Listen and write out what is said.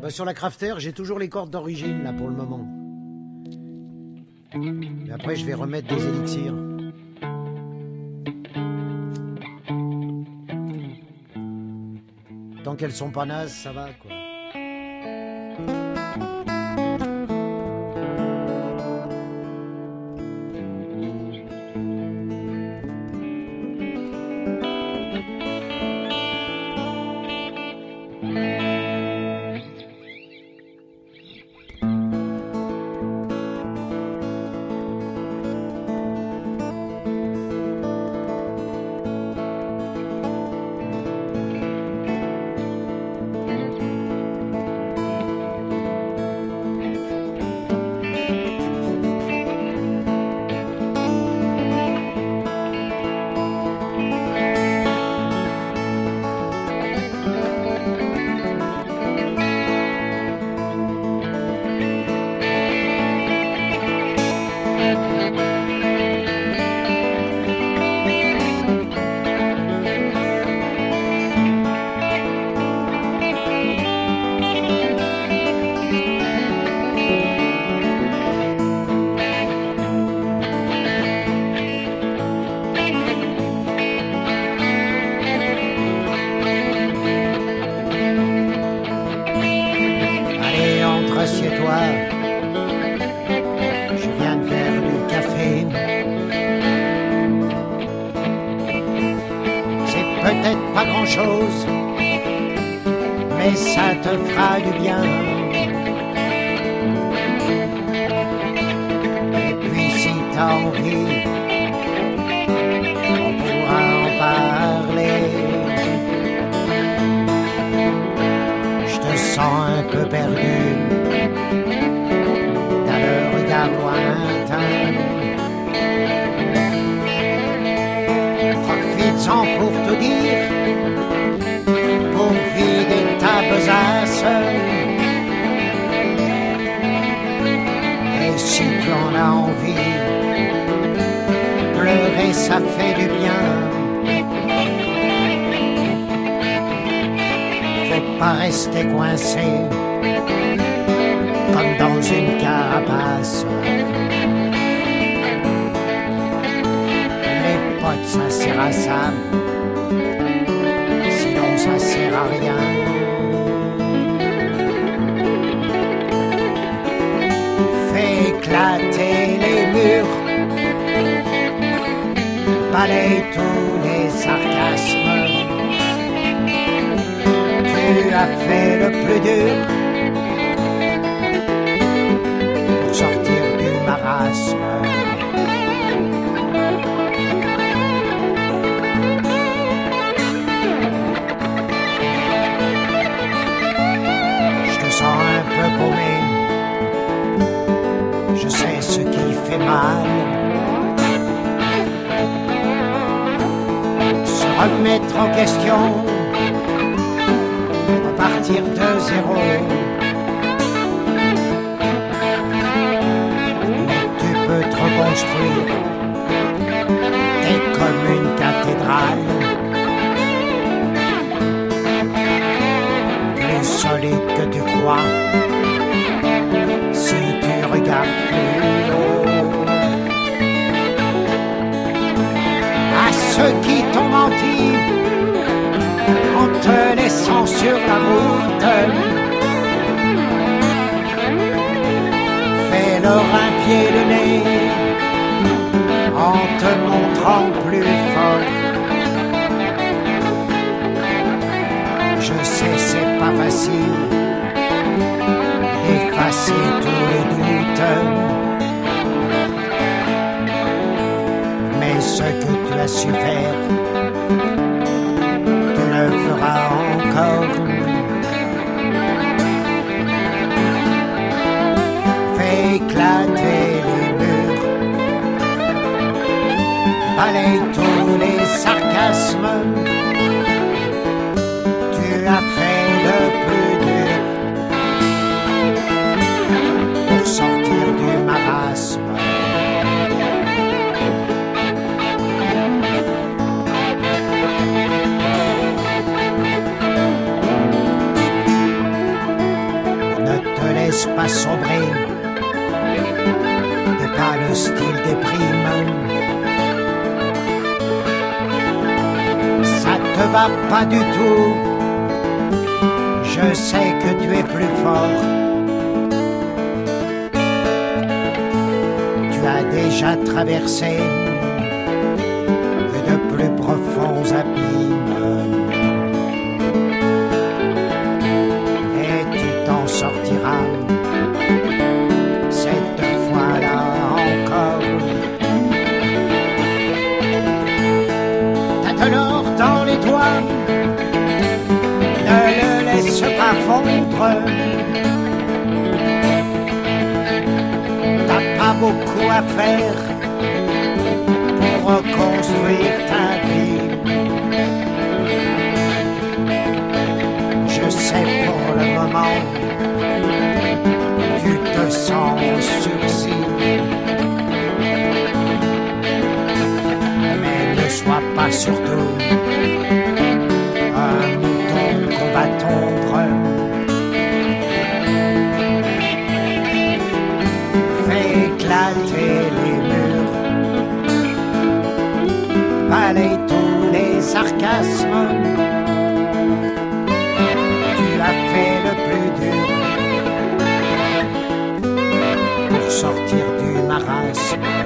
Sur la crafter, j'ai toujours les cordes d'origine, là, pour le moment. Et après, je vais remettre des élixirs. Tant qu'elles sont pas nazes, ça va, quoi. Assieds-toi, je viens de faire du café. C'est peut-être pas grand-chose, mais ça te fera du bien. Et puis si t'as envie, on pourra en parler. Je te sens un peu perdu, t'as le regard lointain. Profites-en pour te dire, pour vider ta besace. Et si tu en as envie, pleurer ça fait du bien. Faut pas rester coincé comme dans une carapace. Les potes, ça sert à ça, sinon ça sert à rien. Fais éclater les murs, balaye tous les sarcasmes. Tu as fait le plus dur pour sortir du marasme. Je te sens un peu paumé, je sais ce qui fait mal. Se remettre en question, repartir de zéro. Mais tu peux te reconstruire, t'es comme une cathédrale, plus solide que tu crois, si tu regardes plus haut. À ceux qui t'ont menti en te laissant sur la route, fais-leur un pied de nez en te montrant plus fort. Je sais c'est pas facile d'effacer tous les doutes, mais ce que tu as su faire, tu le feras encore. Fais éclater les murs, balaye tous les sarcasmes. Tu as fait le plus dur pour sortir du marasme. pas le style des primes. Ça te va pas du tout. Je sais que tu es plus fort. Tu as déjà traversé de plus profonds abîmes. Et tu t'en sortiras cette fois-là encore. T'as de l'or dans les doigts, ne le laisse pas fondre. T'as pas beaucoup à faire pour reconstruire ta vie. Je sais pour le moment, tu te sens en sursis. Mais ne sois pas surtout un mouton qu'on va tondre. Fais éclater les murs, balaye tous les sarcasmes. Tu as fait le plus dur pour sortir du marasme.